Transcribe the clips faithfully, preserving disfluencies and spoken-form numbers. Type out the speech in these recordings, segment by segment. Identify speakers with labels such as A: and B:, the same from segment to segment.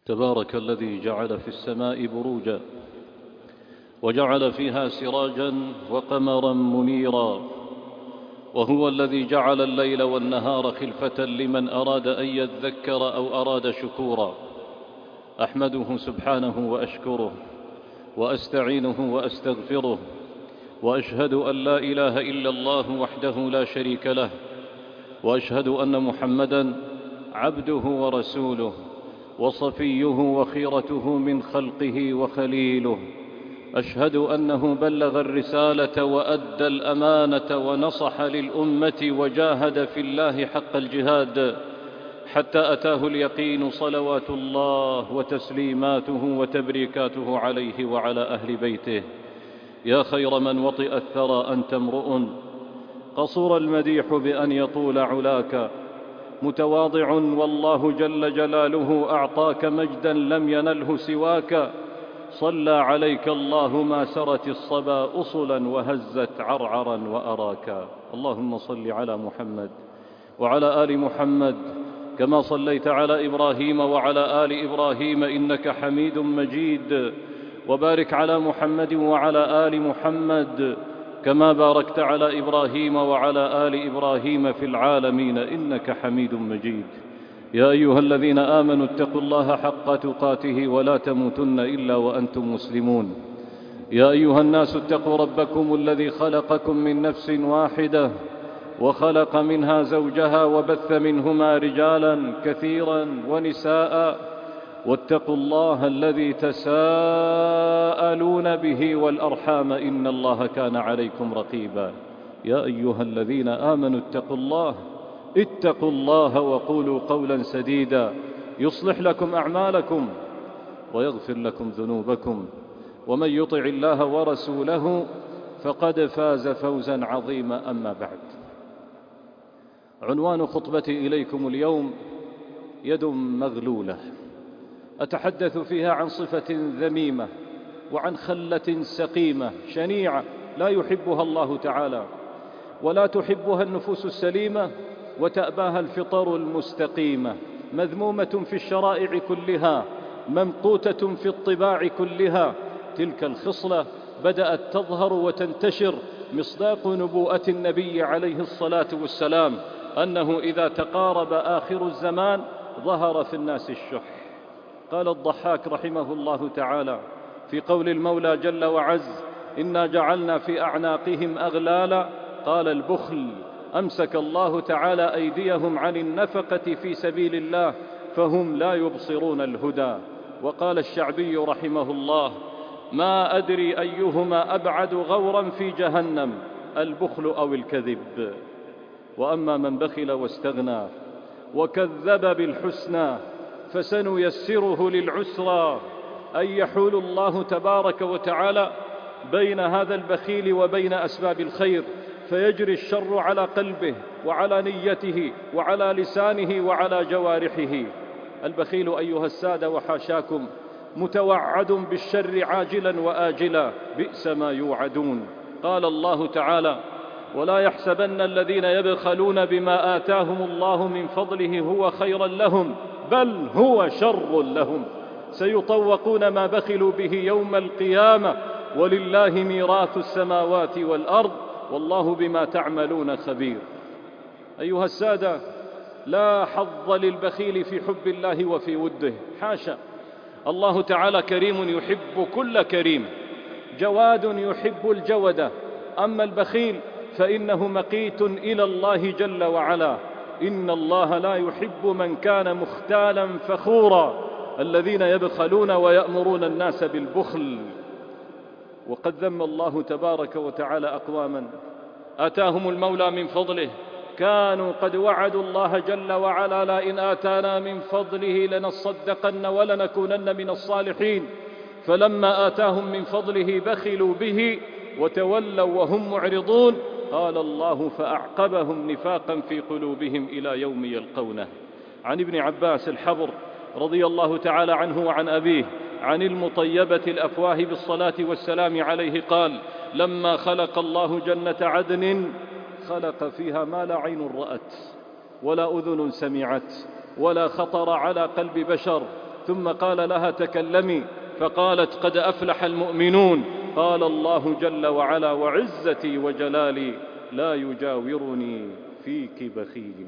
A: تبارك الذي جعل في السماء بروجا وجعل فيها سراجا وقمرا منيرا، وهو الذي جعل الليل والنهار خلفة لمن أراد أن يذكر أو أراد شكورا. أحمده سبحانه وأشكره وأستعينه وأستغفره، وأشهد أن لا إله إلا الله وحده لا شريك له، وأشهد أن محمدًا عبده ورسوله وصفيه وخيرته من خلقه وخليله. أشهد أنه بلغ الرسالة وأدى الأمانة ونصح للأمة وجاهد في الله حق الجهاد حتى أتاه اليقين، صلوات الله وتسليماته وتبريكاته عليه وعلى أهل بيته. يا خير من وطئ الثرى أنت امرؤ قصور المديح بأن يطول علاك، متواضع والله جل جلاله أعطاك مجدا لم ينله سواك. صلى عليك الله ما سرت الصبا أصلا وهزت عرعرا وأراكا. اللهم صل على محمد وعلى آل محمد كما صليت على إبراهيم وعلى آل إبراهيم إنك حميد مجيد، وبارك على محمد وعلى آل محمد كما باركت على إبراهيم وعلى آل إبراهيم في العالمين إنك حميد مجيد. يا أيها الذين آمنوا اتقوا الله حق تقاته ولا تموتن إلا وأنتم مسلمون. يا أيها الناس اتقوا ربكم الذي خلقكم من نفس واحدة وخلق منها زوجها وبث منهما رجالا كثيرا ونساء، واتقوا الله الذي تساءلون به والأرحام إن الله كان عليكم رقيبا. يا أيها الذين آمنوا اتقوا الله اتقوا الله وقولوا قولا سديدا يصلح لكم أعمالكم ويغفر لكم ذنوبكم، ومن يطع الله ورسوله فقد فاز فوزا عظيما. أما بعد، عنوان خطبتي إليكم اليوم يد مغلولة، أتحدث فيها عن صفة ذميمة وعن خلة سقيمة شنيعة لا يحبها الله تعالى، ولا تحبها النفوس السليمة، وتأباها الفطر المستقيمة، مذمومة في الشرائع كلها، ممقوتة في الطباع كلها. تلك الخصلة بدأت تظهر وتنتشر مصداق نبوءة النبي عليه الصلاة والسلام أنه إذا تقارب آخر الزمان ظهر في الناس الشح. قال الضحاك رحمه الله تعالى في قول المولى جل وعز: إنا جعلنا في أعناقهم أغلالا. قال البخل، أمسك الله تعالى أيديهم عن النفقة في سبيل الله فهم لا يبصرون الهدى. وقال الشعبي رحمه الله: ما أدري أيهما أبعد غورا في جهنم، البخل أو الكذب. وأما من بخل واستغنى وكذب بالحسنى فسنيسره للعسرى، أي يحول الله تبارك وتعالى بين هذا البخيل وبين أسباب الخير، فيجري الشر على قلبه وعلى نيته وعلى لسانه وعلى جوارحه. البخيل أيها السادة وحاشاكم متوعد بالشر عاجلا وآجلا، بئس ما يوعدون. قال الله تعالى: ولا يحسبن الذين يبخلون بما آتاهم الله من فضله هو خيرا لهم بل هو شر لهم، سيطوقون ما بخلوا به يوم القيامة ولله ميراث السماوات والأرض والله بما تعملون خبير. أيها السادة، لا حظ للبخيل في حب الله وفي وده، حاشا. الله تعالى كريم يحب كل كريم، جواد يحب الجودة. أما البخيل فإنه مقيت إلى الله جل وعلا. إن الله لا يحب من كان مختالا فخورا، الذين يبخلون ويأمرون الناس بالبخل. وقد ذم الله تبارك وتعالى أقواما آتاهم المولى من فضله كانوا قد وعدوا الله جل وعلا: لئن آتانا من فضله لنصدقن ولنكونن من الصالحين، فلما آتاهم من فضله بخلوا به وتولوا وهم معرضون. قال الله: فأعقبهم نفاقا في قلوبهم إلى يوم يلقونه. عن ابن عباس الحبر رضي الله تعالى عنه وعن أبيه عن المطيبة الأفواه بالصلاة والسلام عليه قال: لما خلق الله جنة عدن خلق فيها ما لا عين رأت ولا أذن سمعت ولا خطر على قلب بشر ثم قال لها تكلمي، فقالت قد أفلح المؤمنون. قال الله جل وعلا وعزتي وجلالي لا يجاورني فيك بخيل.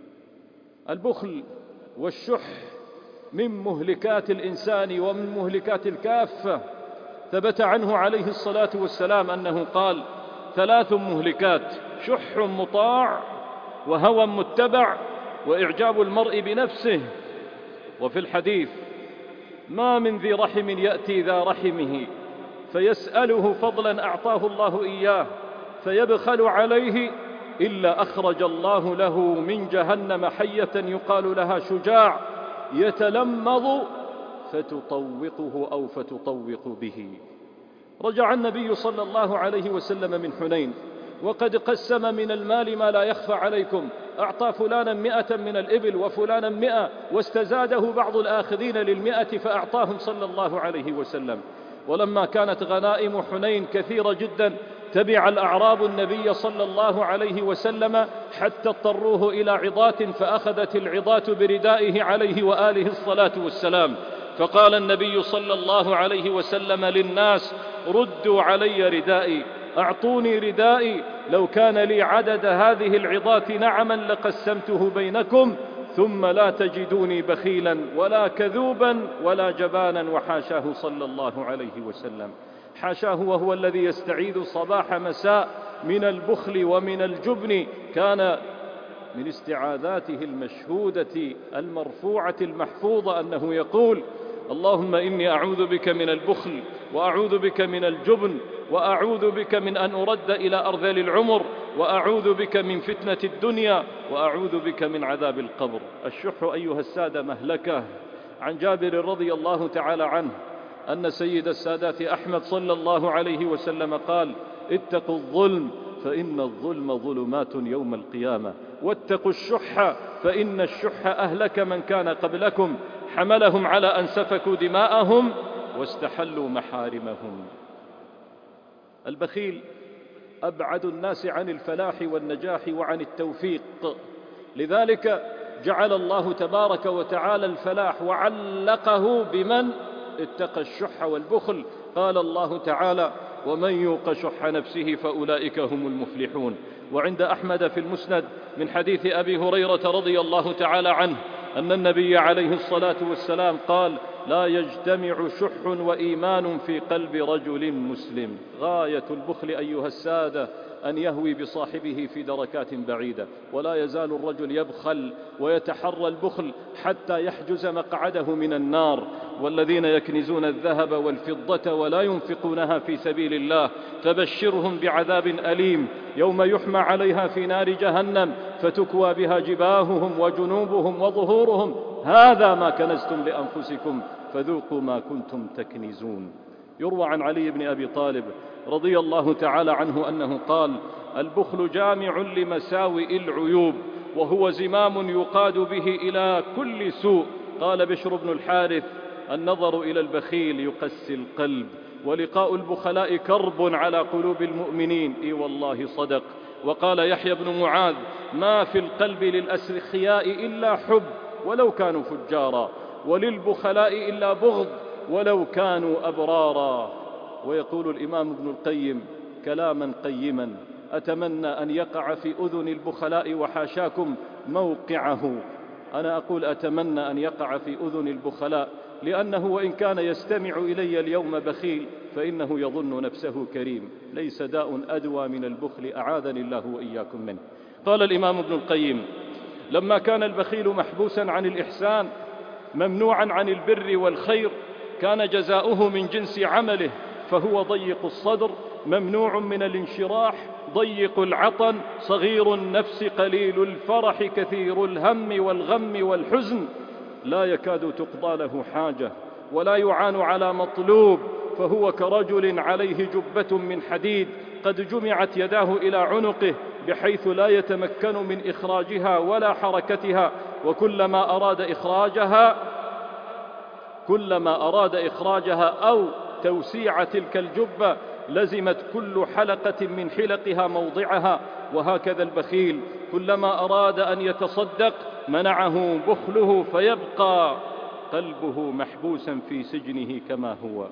A: البخل والشح من مهلكات الإنسان ومن مهلكات الكافة. ثبت عنه عليه الصلاة والسلام أنه قال ثلاث مهلكات: شح مطاع، وهوى متبع، وإعجاب المرء بنفسه. وفي الحديث: ما من ذي رحم يأتي ذا رحمه فيسأله فضلا أعطاه الله إياه فيبخل عليه إلا أخرج الله له من جهنم حية يقال لها شجاع يتلمض فتطوقه أو فتطوق به. رجع النبي صلى الله عليه وسلم من حنين وقد قسم من المال ما لا يخفى عليكم، أعطى فلانا مئة من الإبل وفلانا مئة، واستزاده بعض الآخذين للمئة فأعطاهم صلى الله عليه وسلم. ولما كانت غنائم حنين كثيرة جدا تبع الأعراب النبي صلى الله عليه وسلم حتى اضطروه إلى عظات، فأخذت العظات بردائه عليه وآله الصلاة والسلام. فقال النبي صلى الله عليه وسلم للناس: ردوا علي ردائي، أعطوني ردائي، لو كان لي عدد هذه العظات نعما لقسمته بينكم، ثم لا تجدوني بخيلا ولا كذوبا ولا جبانا. وحاشاه صلى الله عليه وسلم، حاشاه وهو الذي يستعيذ صباح مساء من البخل ومن الجبن. كان من استعاذاته المشهودة المرفوعة المحفوظة أنه يقول: اللهم إني أعوذ بك من البخل، وأعوذ بك من الجبن، وأعوذ بك من أن أرد إلى أرذل العمر، وأعوذ بك من فتنة الدنيا، وأعوذ بك من عذاب القبر. الشح أيها السادة مهلكة. عن جابر رضي الله تعالى عنه أن سيد السادات أحمد صلى الله عليه وسلم قال: اتقوا الظلم فإن الظلم ظلمات يوم القيامة، واتقوا الشح فإن الشح أهلك من كان قبلكم، حملهم على أن سفكوا دماءهم واستحلوا محارمهم. البخيل أبعد الناس عن الفلاح والنجاح وعن التوفيق، لذلك جعل الله تبارك وتعالى الفلاح وعلقه بمن اتقى الشح والبخل. قال الله تعالى: ومن يوق شح نفسه فأولئك هم المفلحون. وعند أحمد في المسند من حديث أبي هريرة رضي الله تعالى عنه أن النبي عليه الصلاة والسلام قال: لا يجتمع شح وإيمان في قلب رجل مسلم. غاية البخل أيها السادة أن يهوي بصاحبه في دركات بعيدة، ولا يزال الرجل يبخل ويتحرى البخل حتى يحجز مقعده من النار. والذين يكنزون الذهب والفضة ولا ينفقونها في سبيل الله فبشرهم بعذاب أليم يوم يحمى عليها في نار جهنم فتكوى بها جباههم وجنوبهم وظهورهم، هذا ما كنزتم لأنفسكم فذوقوا ما كنتم تكنزون. يروى عن علي بن أبي طالب رضي الله تعالى عنه أنه قال: البخل جامع لمساوئ العيوب، وهو زمام يقاد به إلى كل سوء. قال بشر بن الحارث: النظر إلى البخيل يقسي القلب، ولقاء البخلاء كرب على قلوب المؤمنين. إي والله صدق. وقال يحيى بن معاذ: ما في القلب للأسخياء إلا حب ولو كانوا فجارا، وللبخلاء إلا بغض ولو كانوا أبرارا. ويقول الإمام ابن القيم كلاما قيما أتمنى أن يقع في أذن البخلاء وحاشاكم موقعه. أنا أقول أتمنى أن يقع في أذن البخلاء، لأنه وإن كان يستمع إلي اليوم بخيل فإنه يظن نفسه كريم. ليس داء أدوى من البخل، أعاذني الله وإياكم منه. قال الإمام ابن القيم: لما كان البخيل محبوسا عن الإحسان ممنوعا عن البر والخير كان جزاؤه من جنس عمله، فهو ضيق الصدر ممنوع من الانشراح ضيق العطن صغير النفس قليل الفرح كثير الهم والغم والحزن، لا يكاد تقضى له حاجة ولا يعان على مطلوب، فهو كرجل عليه جبة من حديد قد جمعت يداه إلى عنقه بحيث لا يتمكن من إخراجها ولا حركتها، وكلما أراد إخراجها كلما أراد إخراجها أو توسيع تلك الجبة لزمت كل حلقة من حلقها موضعها. وهكذا البخيل كلما أراد أن يتصدق منعه بخله فيبقى قلبه محبوسا في سجنه كما هو.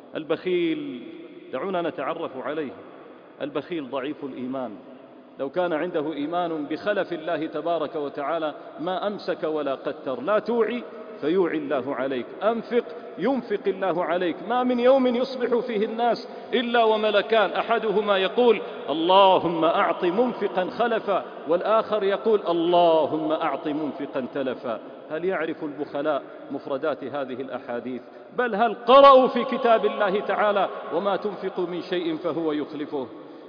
A: البخيل دعونا نتعرف عليه. البخيل ضعيف الإيمان، لو كان عنده إيمان بخلف الله تبارك وتعالى ما أمسك ولا قتر. لا توعي فيوعي الله عليك، أنفق ينفق الله عليك. ما من يوم يصبح فيه الناس إلا وملكان، أحدهما يقول اللهم أعط منفقا خلفا، والآخر يقول اللهم أعط منفقا تلفا. هل يعرف البخلاء مفردات هذه الأحاديث؟ بل هل قرأوا في كتاب الله تعالى وما تنفق من شيء فهو يخلفه؟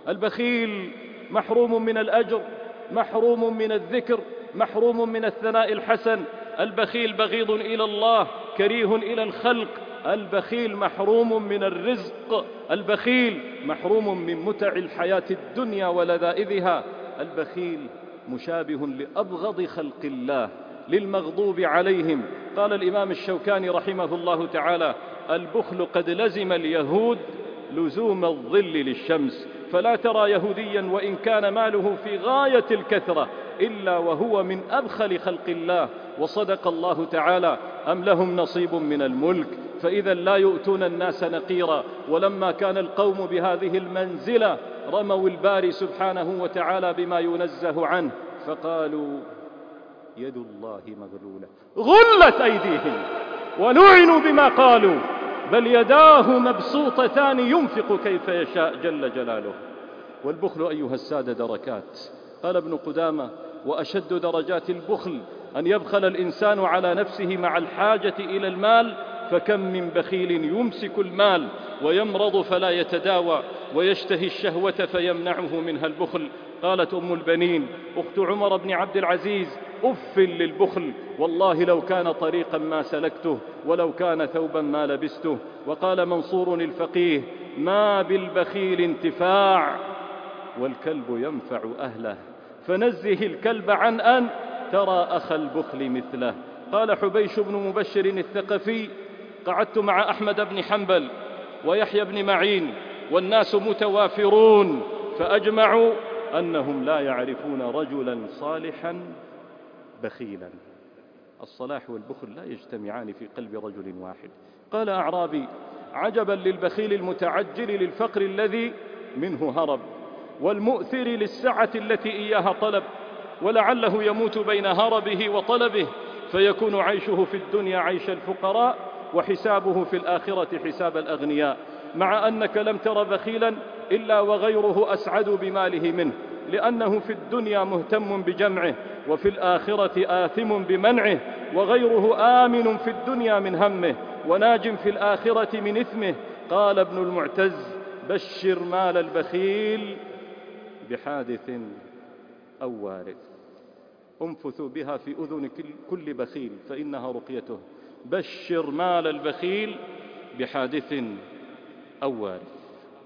A: البخيل محروم من الأجر، محروم من الذكر، محروم من الثناء الحسن. البخيل بغيض إلى الله، كريه إلى الخلق. البخيل محروم من الرزق، البخيل محروم من متع الحياة الدنيا ولذائذها. البخيل مشابه لأبغض خلق الله، للمغضوب عليهم. قال الإمام الشوكاني رحمه الله تعالى: البخل قد لزم اليهود لزوم الظل للشمس، فلا ترى يهوديا وإن كان ماله في غاية الكثرة إلا وهو من أبخل خلق الله. وصدق الله تعالى: أم لهم نصيب من الملك فإذا لا يؤتون الناس نقيرا. ولما كان القوم بهذه المنزلة رموا الباري سبحانه وتعالى بما ينزه عنه، فقالوا يد الله مغلولة غلت أيديهم ولعنوا بما قالوا بل يداه مبسوطتان ينفق كيف يشاء جل جلاله. والبخل أيها السادة دركات. قال ابن قدامة: وأشد درجات البخل أن يبخل الإنسان على نفسه مع الحاجة إلى المال، فكم من بخيل يمسك المال ويمرض فلا يتداوى ويشتهي الشهوة فيمنعه منها البخل. قالت أم البنين أخت عمر بن عبد العزيز: أف للبخل، والله لو كان طريقا ما سلكته ولو كان ثوبا ما لبسته. وقال منصور الفقيه: ما بالبخيل انتفاع والكلب ينفع أهله، فنزه الكلب عن أن ترى أخ البخل مثله. قال حبيش بن مبشر الثقفي: قعدت مع أحمد بن حنبل ويحيى بن معين والناس متوافرون، فأجمعوا أنهم لا يعرفون رجلا صالحا بخيلا. الصلاح والبخل لا يجتمعان في قلب رجل واحد. قال أعرابي: عجبا للبخيل المتعجل للفقر الذي منه هرب، والمؤثر للسعة التي إياها طلب، ولعله يموت بين هربه وطلبه، فيكون عيشه في الدنيا عيش الفقراء وحسابه في الآخرة حساب الأغنياء. مع أنك لم تر بخيلا إلا وغيره أسعد بماله منه، لأنه في الدنيا مهتم بجمعه وفي الآخرة آثم بمنعه، وغيره آمن في الدنيا من همه وناج في الآخرة من إثمه. قال ابن المعتز: بشر مال البخيل بحادث أو وارث. انفثوا بها في أذن كل بخيل فإنها رقيته. بشر مال البخيل بحادث أو وارث.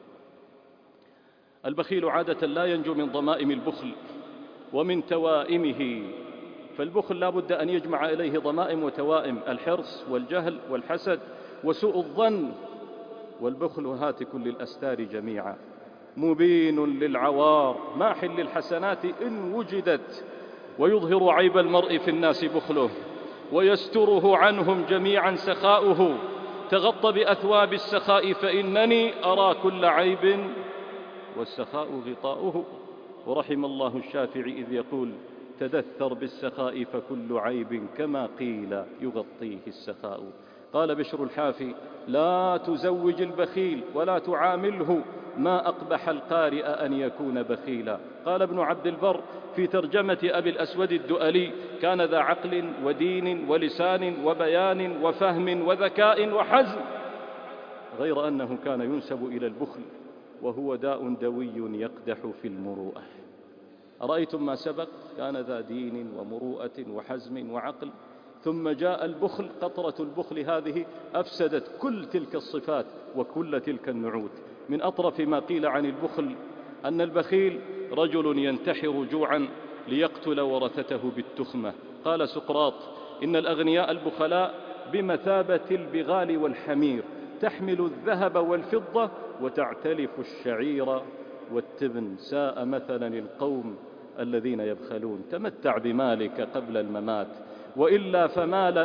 A: البخيل عادة لا ينجو من ضمائم البخل ومن توائمه، فالبخل لا بد أن يجمع إليه ضمائم وتوائم: الحرص والجهل والحسد وسوء الظن. والبخل هاتك للأستار جميعا، مبين للعوار، ماح للحسنات إن وجدت، ويظهر عيب المرء في الناس بخله، ويستره عنهم جميعا سخاؤه. تغط بأثواب السخاء فإنني أرى كل عيب والسخاء غطاؤه. ورحم الله الشافعي إذ يقول: تدثر بالسخاء فكل عيب كما قيل يغطيه السخاء. قال بشر الحافي: لا تزوج البخيل ولا تعامله، ما أقبح القارئ أن يكون بخيلا. قال ابن عبد البر في ترجمة أبي الأسود الدؤلي: كان ذا عقل ودين ولسان وبيان وفهم وذكاء وحزم، غير أنه كان ينسب إلى البخل، وهو داء دوي يقدح في المروءة. أرأيتم ما سبق؟ كان ذا دين ومروءة وحزم وعقل، ثم جاء البخل. قطرة البخل هذه أفسدت كل تلك الصفات وكل تلك النعوت. من أطرف ما قيل عن البخل أن البخيل رجل ينتحر جوعا ليقتل ورثته بالتخمة. قال سقراط: إن الأغنياء البخلاء بمثابة البغال والحمير، تحمل الذهب والفضة وتعتلف الشعير والتبن. ساء مثلا القوم الذين يبخلون. تمتع بمالك قبل الممات، وإلا فمال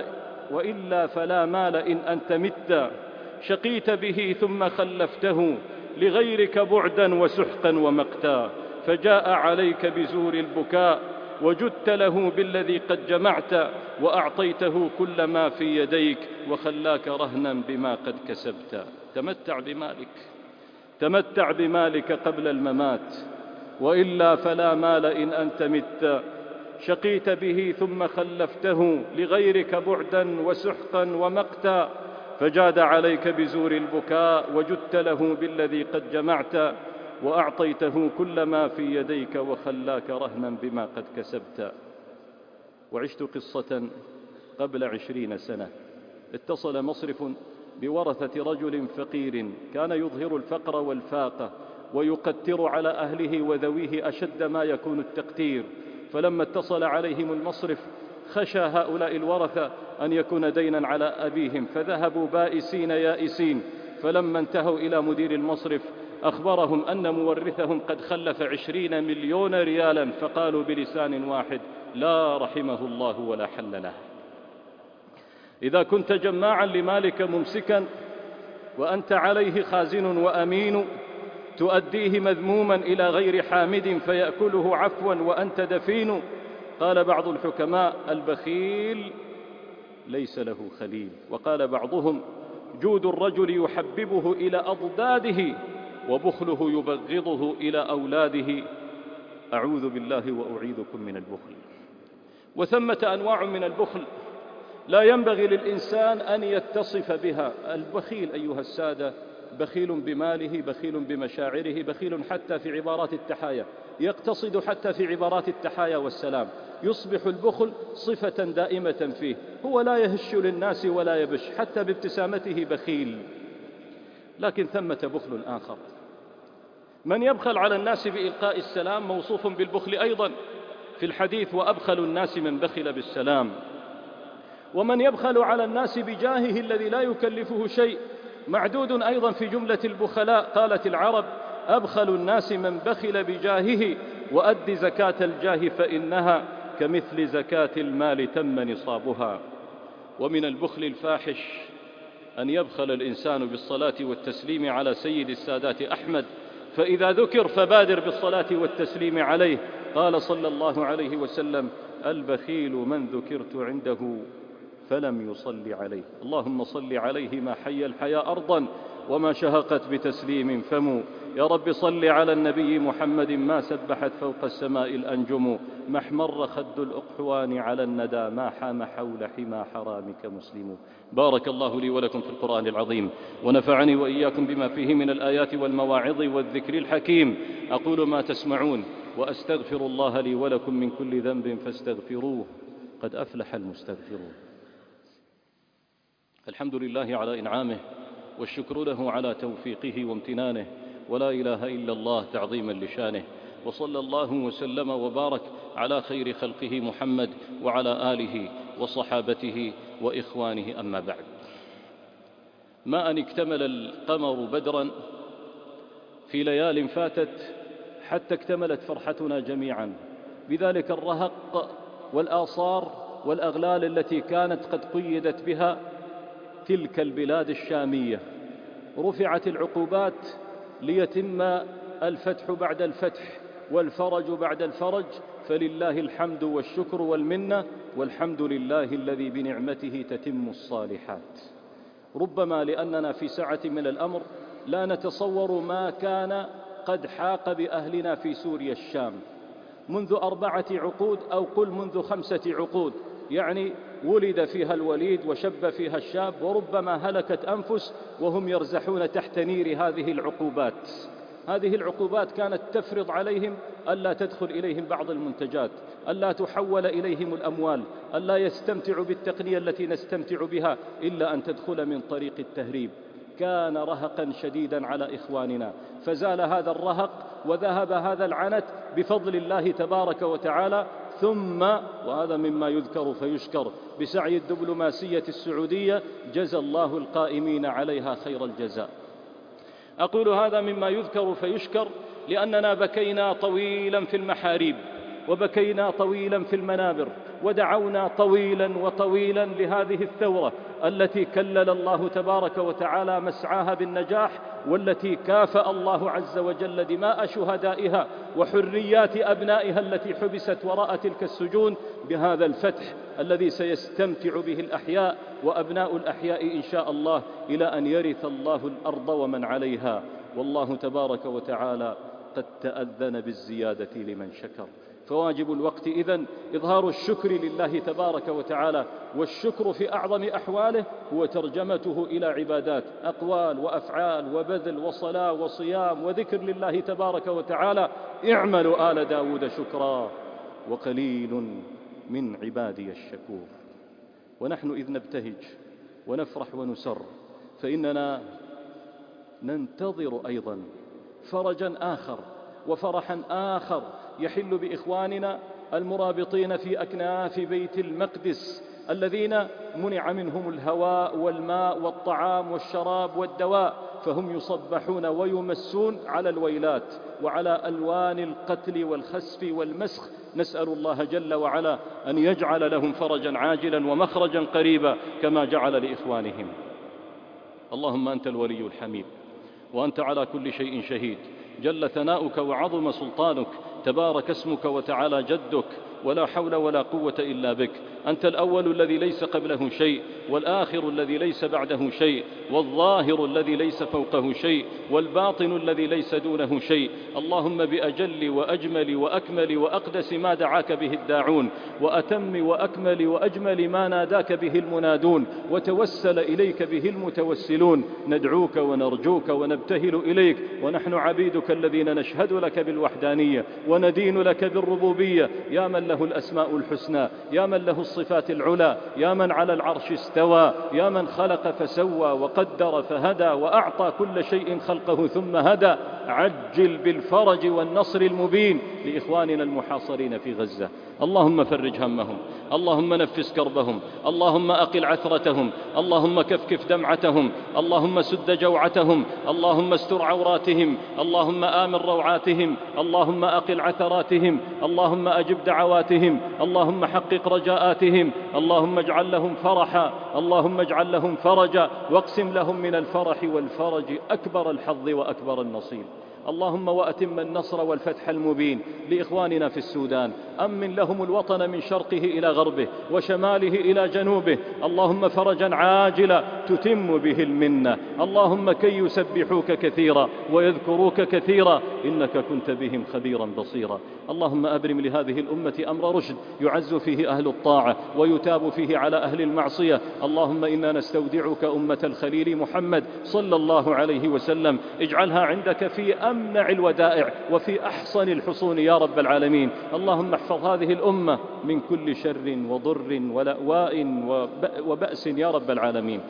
A: وإلا فلا مال إن أنت مت. شقيت به ثم خلفته لغيرك بعدا وسحقا ومقتا، فجاء عليك بزور البكاء وجدت له بالذي قد جمعت، وأعطيته كل ما في يديك وخلاك رهنا بما قد كسبت. تمتع بمالك، تمتع بمالك قبل الممات، وإلا فلا مال إن أنت مت. شقيت به ثم خلفته لغيرك بعدا وسحقا ومقتا، فجاد عليك بزور البكاء وجدت له بالذي قد جمعت، وأعطيته كل ما في يديك وخلاك رهنا بما قد كسبت. وعشت قصة قبل عشرين سنة. اتصل مصرف بورثة رجل فقير كان يظهر الفقر والفاقة ويقتر على أهله وذويه أشد ما يكون التقتير، فلما اتصل عليهم المصرف خشى هؤلاء الورثة أن يكون دينا على أبيهم، فذهبوا بائسين يائسين. فلما انتهوا إلى مدير المصرف أخبرهم أن مورثهم قد خلف عشرين مليون ريالا، فقالوا بلسان واحد: لا رحمه الله ولا حل له. إذا كنت جماعا لمالك ممسكا وأنت عليه خازن وأمين، تؤديه مذموما إلى غير حامد فيأكله عفوا وأنت دفين. قال بعض الحكماء: البخيل ليس له خليل. وقال بعضهم: جود الرجل يحببه إلى أضداده، وبخله يبغضه إلى أولاده. أعوذ بالله وأعيذكم من البخل. وثمة أنواع من البخل لا ينبغي للإنسان أن يتصف بها. البخيل أيها السادة بخيل بماله، بخيل بمشاعره، بخيل حتى في عبارات التحايا، يقتصد حتى في عبارات التحايا والسلام. يصبح البخل صفة دائمة فيه، هو لا يهش للناس ولا يبش، حتى بابتسامته بخيل. لكن ثمة بخل آخر، من يبخل على الناس بإلقاء السلام موصوف بالبخل أيضا في الحديث: وأبخل الناس من بخل بالسلام. ومن يبخل على الناس بجاهه الذي لا يكلفه شيء معدود أيضا في جملة البخلاء. قالت العرب: أبخل الناس من بخل بجاهه، وأد زكاة الجاه فإنها كمثل زكاة المال تم نصابها. ومن البخل الفاحش أن يبخل الإنسان بالصلاة والتسليم على سيد السادات أحمد، فإذا ذكر فبادر بالصلاة والتسليم عليه. قال صلى الله عليه وسلم: البخيل من ذكرت عنده فلم يصل عليه. اللهم صل عليه ما حي الحياة أرضا وما شهقت بتسليم فم. يا رب صل على النبي محمد ما سبحت فوق السماء الأنجم، ما احمر خد الأقحوان على الندى، ما حام حول حمى حرامك مسلم. بارك الله لي ولكم في القرآن العظيم، ونفعني وإياكم بما فيه من الآيات والمواعظ والذكر الحكيم. أقول ما تسمعون وأستغفر الله لي ولكم من كل ذنب فاستغفروه، قد أفلح المستغفرون. الحمد لله على إنعامه، والشكر له على توفيقه وامتنانه، ولا إله إلا الله تعظيما لشانه. وصلى الله وسلم وبارك على خير خلقه محمد وعلى آله وصحابته وإخوانه. أما بعد، ما أن اكتمل القمر بدرا في ليال فاتت حتى اكتملت فرحتنا جميعا بذلك الرهق والآثار والأغلال التي كانت قد قيدت بها تلك البلاد الشامية. رفعت العقوبات ليتم الفتح بعد الفتح والفرج بعد الفرج، فلله الحمد والشكر والمنة، والحمد لله الذي بنعمته تتم الصالحات. ربما لأننا في سعة من الأمر لا نتصور ما كان قد حاق بأهلنا في سوريا الشام منذ أربعة عقود، أو قل منذ خمسة عقود، يعني ولد فيها الوليد وشب فيها الشاب، وربما هلكت أنفس وهم يرزحون تحت نير هذه العقوبات. هذه العقوبات كانت تفرض عليهم ألا تدخل إليهم بعض المنتجات، ألا تحول إليهم الأموال، ألا يستمتعوا بالتقنية التي نستمتع بها، إلا أن تدخل من طريق التهريب. كان رهقا شديدا على إخواننا، فزال هذا الرهق وذهب هذا العنت بفضل الله تبارك وتعالى. ثم وهذا مما يذكر فيشكر بسعي الدبلوماسية السعودية، جزى الله القائمين عليها خير الجزاء. أقول هذا مما يذكر فيشكر لأننا بكينا طويلا في المحاريب، وبكينا طويلا في المنابر، ودعونا طويلا وطويلا لهذه الثورة التي كلل الله تبارك وتعالى مسعاها بالنجاح، والتي كافأ الله عز وجل دماء شهدائها وحريات أبنائها التي حبست وراء تلك السجون بهذا الفتح الذي سيستمتع به الأحياء وأبناء الأحياء إن شاء الله إلى أن يرث الله الأرض ومن عليها. والله تبارك وتعالى قد تأذن بالزيادة لمن شكر، فواجب الوقت إذن إظهار الشكر لله تبارك وتعالى، والشكر في أعظم أحواله هو ترجمته إلى عبادات، أقوال وأفعال وبذل وصلاة وصيام وذكر لله تبارك وتعالى. اعملوا آل داود شكرا وقليل من عبادي الشكور. ونحن إذ نبتهج ونفرح ونسر فإننا ننتظر أيضا فرجا آخر وفرحا آخر يحل بإخواننا المرابطين في أكناف بيت المقدس الذين منع منهم الهواء والماء والطعام والشراب والدواء، فهم يصبحون ويمسون على الويلات وعلى ألوان القتل والخسف والمسخ. نسأل الله جل وعلا أن يجعل لهم فرجا عاجلا ومخرجا قريبا كما جعل لإخوانهم. اللهم أنت الولي الحميد، وأنت على كل شيء شهيد، جل ثناؤك وعظم سلطانك، تبارك اسمك وتعالى جدك، ولا حول ولا قوة إلا بك. أنت الأول الذي ليس قبله شيء، والآخر الذي ليس بعده شيء، والظاهر الذي ليس فوقه شيء، والباطن الذي ليس دونه شيء. اللهم بأجل وأجمل وأكمل وأقدس ما دعاك به الداعون، وأتم وأكمل وأجمل ما ناداك به المنادون، وتوسل إليك به المتوسلون، ندعوك ونرجوك ونبتهل إليك ونحن عبيدك الذين نشهد لك بالوحدانية وندين لك بالربوبية، يا من له الأسماء الحسنى، يا من له الصفات العلى، يا من على العرش استوى، يا من خلق فسوى وقدر فهدى وأعطى كل شيء خلقه ثم هدى. عجل بالفرج والنصر المبين لإخواننا المحاصرين في غزة. اللهم فرج همهم، اللهم نفس كربهم، اللهم أقل عثرتهم، اللهم كفكف دمعتهم، اللهم سد جوعتهم، اللهم استر عوراتهم، اللهم آمن روعاتهم، اللهم أقل عثراتهم، اللهم أجب دعواتهم، اللهم حقق رجاءاتهم، اللهم اجعل لهم فرحا، اللهم اجعل لهم فرجا، واقسم لهم من الفرح والفرج أكبر الحظ وأكبر النصيب. اللهم وأتم النصر والفتح المبين لإخواننا في السودان، أمن لهم الوطن من شرقه إلى غربه وشماله إلى جنوبه، اللهم فرجا عاجلا تتم به المنة، اللهم كي يسبحوك كثيرا ويذكروك كثيرا إنك كنت بهم خبيرا بصيرا. اللهم أبرم لهذه الأمة أمر رشد يعز فيه أهل الطاعة ويتاب فيه على أهل المعصية. اللهم إنا نستودعك أمة الخليل محمد صلى الله عليه وسلم، اجعلها عندك في أمنع الودائع وفي أحصن الحصون يا رب العالمين. اللهم احفظ هذه الأمة من كل شر وضر ولأواء وبأس يا رب العالمين.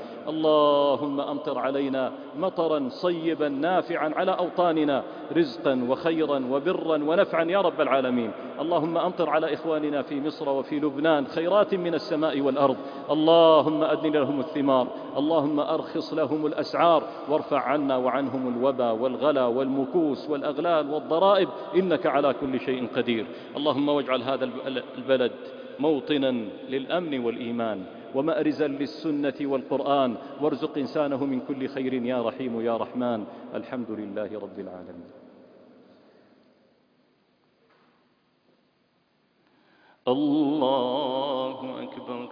A: اللهم أمطر علينا مطرا صيبا نافعا على أوطاننا، رزقا وخيرا وبرا ونفعا يا رب العالمين. اللهم أمطر على إخواننا في مصر وفي لبنان خيرات من السماء والأرض، اللهم أدن لهم الثمار، اللهم أرخص لهم الأسعار، وارفع عنا وعنهم الوبا والغلا والمكوس والأغلال والضرائب، إنك على كل شيء قدير. اللهم واجعل هذا البلد موطنا للأمن والإيمان ومأرزا للسنة والقرآن، وارزق إنسانه من كل خير يا رحيم يا رحمن. الحمد لله رب العالمين. الله أكبر.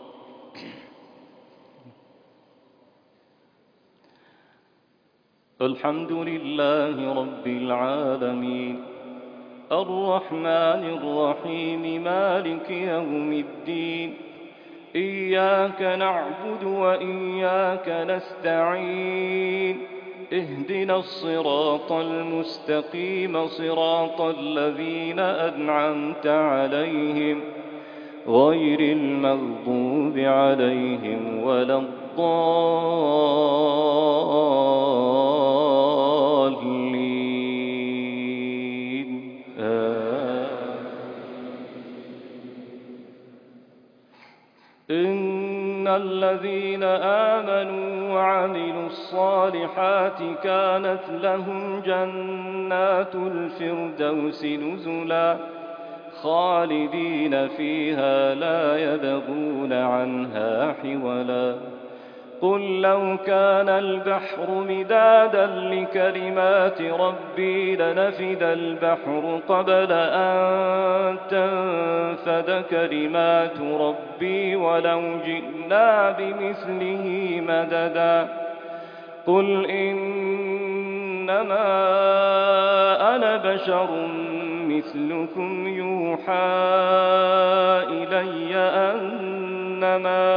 A: الحمد لله رب العالمين، الرحمن الرحيم، مالك يوم الدين، إياك نعبد وإياك نستعين، اهدنا الصراط المستقيم، صراط الذين أنعمت عليهم غير المغضوب عليهم ولا الضالين. إن الذين آمنوا وعملوا الصالحات كانت لهم جنات الفردوس نزلا
B: خالدين فيها لا يبغون عنها حولا قل لو كان البحر مدادا لكلمات ربي لنفد البحر قبل أن تنفد كلمات ربي ولو جئنا بمثله مددا قل إنما أنا بشر مثلكم يوحى إلي أنما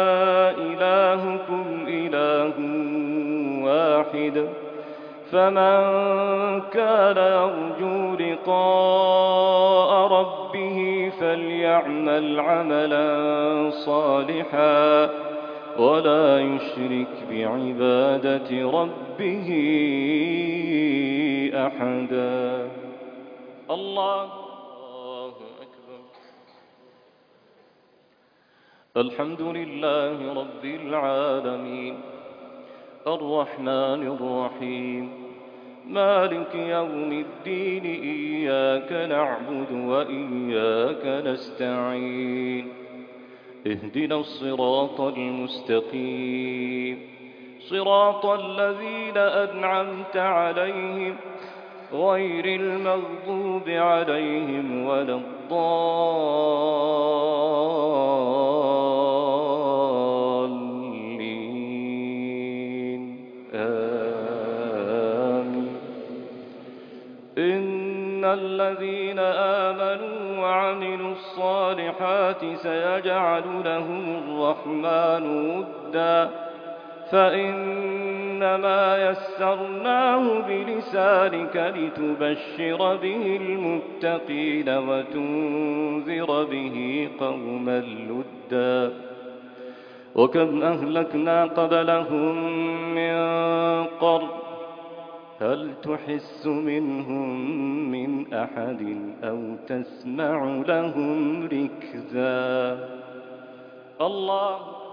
B: إلهكم إله واحد فمن كان يرجو لقاء ربه فليعمل عملا صالحا ولا يشرك بعبادة ربه أحدا. الله أكبر. الحمد لله رب العالمين الرحمن الرحيم مالك يوم الدين إياك نعبد وإياك نستعين اهدنا الصراط المستقيم صراط الذين أنعمت عليهم غير المغضوب عليهم ولا الضالين آمين. إن الذين آمنوا وعملوا الصالحات سيجعل لهم الرحمن ودا فإنما يسرناه بلسانك لتبشر به المتقين وتنذر به قوما لدا وكم أهلكنا قبلهم من قرن هل تحس منهم من أحد أو تسمع لهم ركزا. الله